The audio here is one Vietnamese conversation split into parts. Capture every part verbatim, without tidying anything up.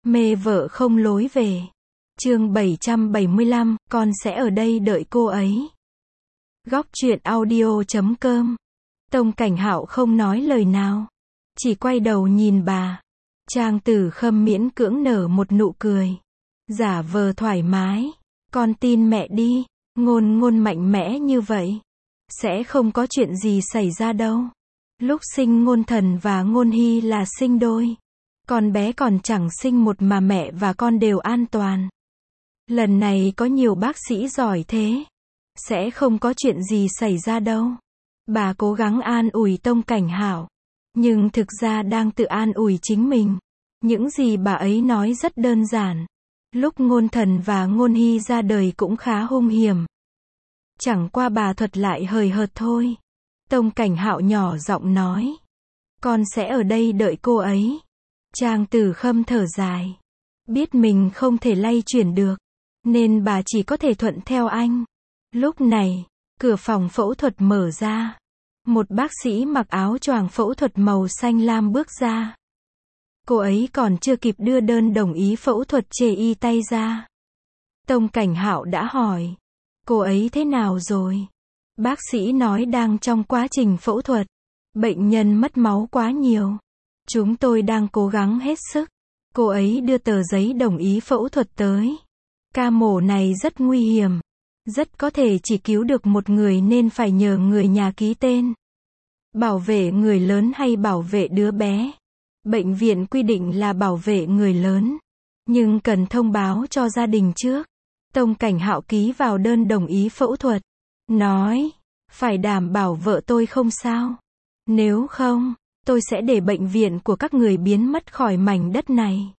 Mê vợ không lối về. Chương bảy trăm bảy mươi lăm, con sẽ ở đây đợi cô ấy. Góc truyện audio chấm com. Tông Cảnh Hạo không nói lời nào, chỉ quay đầu nhìn bà. Trang Tử Khâm miễn cưỡng nở một nụ cười, giả vờ thoải mái. Con tin mẹ đi, Ngôn Ngôn mạnh mẽ như vậy, sẽ không có chuyện gì xảy ra đâu. Lúc sinh Ngôn Thần và Ngôn Hy là sinh đôi, con bé còn chẳng sinh một mà mẹ và con đều an toàn. Lần này có nhiều bác sĩ giỏi thế, sẽ không có chuyện gì xảy ra đâu. Bà cố gắng an ủi Tông Cảnh Hạo, nhưng thực ra đang tự an ủi chính mình. Những gì bà ấy nói rất đơn giản. Lúc Ngôn Thần và Ngôn Hy ra đời cũng khá hung hiểm, chẳng qua bà thuật lại hời hợt thôi. Tông Cảnh Hạo nhỏ giọng nói, con sẽ ở đây đợi cô ấy. Trang Tử Khâm thở dài, biết mình không thể lay chuyển được, nên bà chỉ có thể thuận theo anh. Lúc này, cửa phòng phẫu thuật mở ra. Một bác sĩ mặc áo choàng phẫu thuật màu xanh lam bước ra. Cô ấy còn chưa kịp đưa đơn đồng ý phẫu thuật chê y tay ra. Tông Cảnh Hạo đã hỏi, cô ấy thế nào rồi? Bác sĩ nói đang trong quá trình phẫu thuật. Bệnh nhân mất máu quá nhiều. Chúng tôi đang cố gắng hết sức. Cô ấy đưa tờ giấy đồng ý phẫu thuật tới. Ca mổ này rất nguy hiểm, rất có thể chỉ cứu được một người nên phải nhờ người nhà ký tên. Bảo vệ người lớn hay bảo vệ đứa bé? Bệnh viện quy định là bảo vệ người lớn, nhưng cần thông báo cho gia đình trước. Tông Cảnh Hạo ký vào đơn đồng ý phẫu thuật, nói, phải đảm bảo vợ tôi không sao. Nếu không, tôi sẽ để bệnh viện của các người biến mất khỏi mảnh đất này.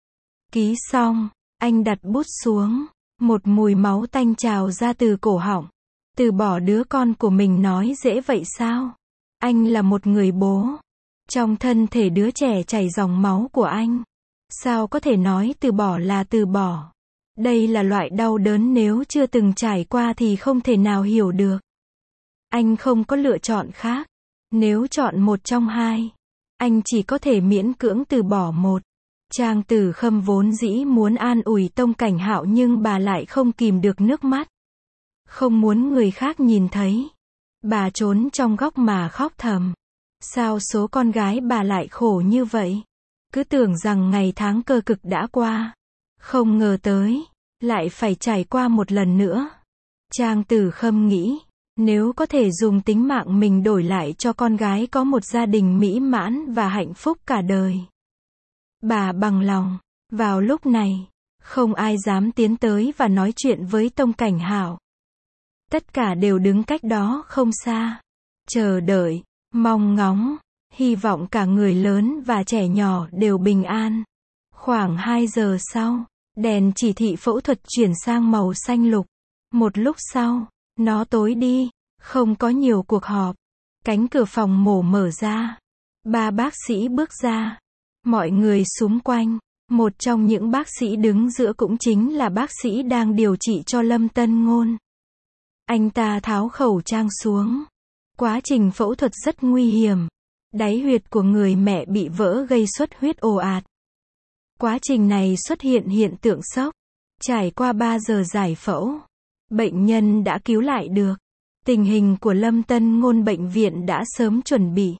Ký xong, anh đặt bút xuống. Một mùi máu tanh trào ra từ cổ họng. Từ bỏ đứa con của mình nói dễ vậy sao? Anh là một người bố. Trong thân thể đứa trẻ chảy dòng máu của anh. Sao có thể nói từ bỏ là từ bỏ? Đây là loại đau đớn nếu chưa từng trải qua thì không thể nào hiểu được. Anh không có lựa chọn khác. Nếu chọn một trong hai, anh chỉ có thể miễn cưỡng từ bỏ một. Trang Tử Khâm vốn dĩ muốn an ủi Tông Cảnh Hạo nhưng bà lại không kìm được nước mắt. Không muốn người khác nhìn thấy. Bà trốn trong góc mà khóc thầm. Sao số con gái bà lại khổ như vậy? Cứ tưởng rằng ngày tháng cơ cực đã qua. Không ngờ tới, lại phải trải qua một lần nữa. Trang Tử Khâm nghĩ, nếu có thể dùng tính mạng mình đổi lại cho con gái có một gia đình mỹ mãn và hạnh phúc cả đời, bà bằng lòng. Vào lúc này, không ai dám tiến tới và nói chuyện với Tông Cảnh Hạo. Tất cả đều đứng cách đó không xa, chờ đợi, mong ngóng, hy vọng cả người lớn và trẻ nhỏ đều bình an. Khoảng hai giờ sau, đèn chỉ thị phẫu thuật chuyển sang màu xanh lục. Một lúc sau, nó tối đi, không có nhiều cuộc họp. Cánh cửa phòng mổ mở ra. Ba bác sĩ bước ra. Mọi người xung quanh, một trong những bác sĩ đứng giữa cũng chính là bác sĩ đang điều trị cho Lâm Tân Ngôn. Anh ta tháo khẩu trang xuống. Quá trình phẫu thuật rất nguy hiểm. Đáy huyệt của người mẹ bị vỡ gây xuất huyết ồ ạt. Quá trình này xuất hiện hiện tượng sốc. Trải qua ba giờ giải phẫu, bệnh nhân đã cứu lại được. Tình hình của Lâm Tân Ngôn bệnh viện đã sớm chuẩn bị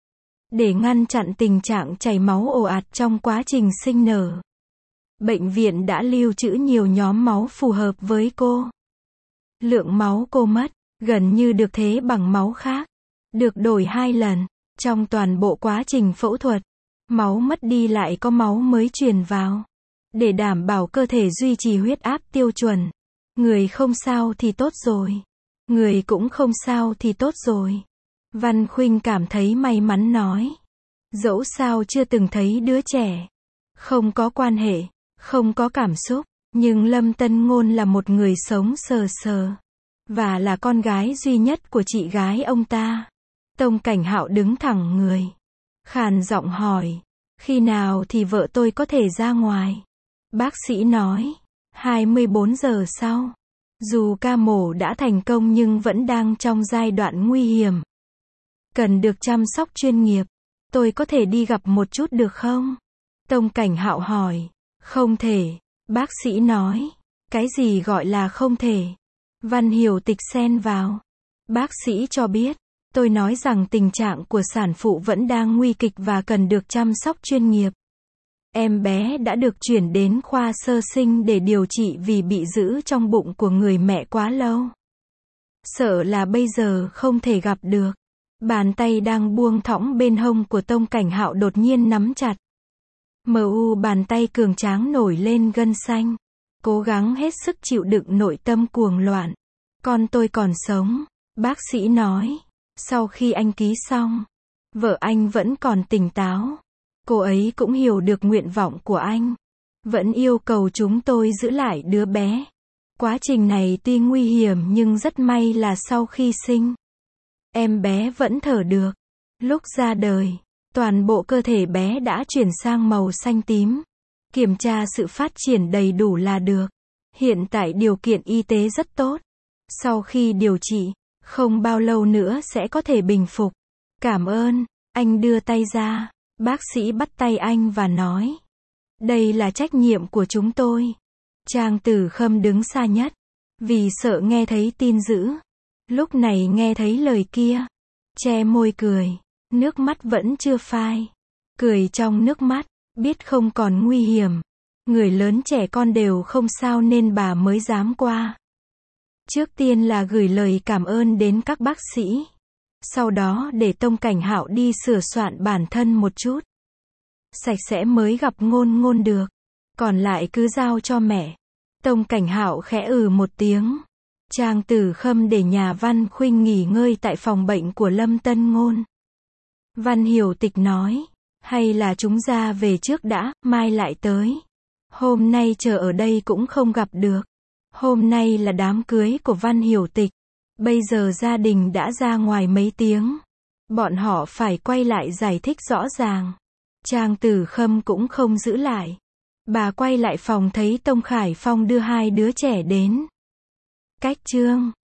để ngăn chặn tình trạng chảy máu ồ ạt trong quá trình sinh nở. Bệnh viện đã lưu trữ nhiều nhóm máu phù hợp với cô. Lượng máu cô mất, gần như được thế bằng máu khác. Được đổi hai lần. Trong toàn bộ quá trình phẫu thuật, máu mất đi lại có máu mới truyền vào. Để đảm bảo cơ thể duy trì huyết áp tiêu chuẩn. Người không sao thì tốt rồi. Người cũng không sao thì tốt rồi. Văn Khuynh cảm thấy may mắn nói. Dẫu sao chưa từng thấy đứa trẻ. Không có quan hệ, không có cảm xúc. Nhưng Lâm Tân Ngôn là một người sống sờ sờ. Và là con gái duy nhất của chị gái ông ta. Tông Cảnh Hạo đứng thẳng người. Khàn giọng hỏi. Khi nào thì vợ tôi có thể ra ngoài? Bác sĩ nói. hai mươi bốn giờ sau. Dù ca mổ đã thành công nhưng vẫn đang trong giai đoạn nguy hiểm. Cần được chăm sóc chuyên nghiệp. Tôi có thể đi gặp một chút được không? Tông Cảnh Hạo hỏi. Không thể. Bác sĩ nói. Cái gì gọi là không thể? Văn Hiểu Tịch xen vào. Bác sĩ cho biết. Tôi nói rằng tình trạng của sản phụ vẫn đang nguy kịch và cần được chăm sóc chuyên nghiệp. Em bé đã được chuyển đến khoa sơ sinh để điều trị vì bị giữ trong bụng của người mẹ quá lâu. Sợ là bây giờ không thể gặp được. Bàn tay đang buông thõng bên hông của Tông Cảnh Hạo đột nhiên nắm chặt. Mờ u bàn tay cường tráng nổi lên gân xanh. Cố gắng hết sức chịu đựng nội tâm cuồng loạn. Con tôi còn sống. Bác sĩ nói. Sau khi anh ký xong, vợ anh vẫn còn tỉnh táo. Cô ấy cũng hiểu được nguyện vọng của anh. Vẫn yêu cầu chúng tôi giữ lại đứa bé. Quá trình này tuy nguy hiểm nhưng rất may là sau khi sinh, em bé vẫn thở được. Lúc ra đời, toàn bộ cơ thể bé đã chuyển sang màu xanh tím. Kiểm tra sự phát triển đầy đủ là được. Hiện tại điều kiện y tế rất tốt. Sau khi điều trị, không bao lâu nữa sẽ có thể bình phục. Cảm ơn. Anh đưa tay ra. Bác sĩ bắt tay anh và nói. Đây là trách nhiệm của chúng tôi. Trang Tử Khâm đứng xa nhất. Vì sợ nghe thấy tin dữ. Lúc này nghe thấy lời kia. Che môi cười. Nước mắt vẫn chưa phai. Cười trong nước mắt. Biết không còn nguy hiểm. Người lớn trẻ con đều không sao nên bà mới dám qua. Trước tiên là gửi lời cảm ơn đến các bác sĩ. Sau đó để Tông Cảnh Hạo đi sửa soạn bản thân một chút. Sạch sẽ mới gặp ngôn ngôn được. Còn lại cứ giao cho mẹ. Tông Cảnh Hạo khẽ ừ một tiếng. Trang Tử Khâm để nhà Văn Khuynh nghỉ ngơi tại phòng bệnh của Lâm Tân Ngôn. Văn Hiểu Tịch nói. Hay là chúng ra về trước đã, mai lại tới. Hôm nay chờ ở đây cũng không gặp được. Hôm nay là đám cưới của Văn Hiểu Tịch. Bây giờ gia đình đã ra ngoài mấy tiếng. Bọn họ phải quay lại giải thích rõ ràng. Trang Tử Khâm cũng không giữ lại. Bà quay lại phòng thấy Tông Khải Phong đưa hai đứa trẻ đến. Cách chương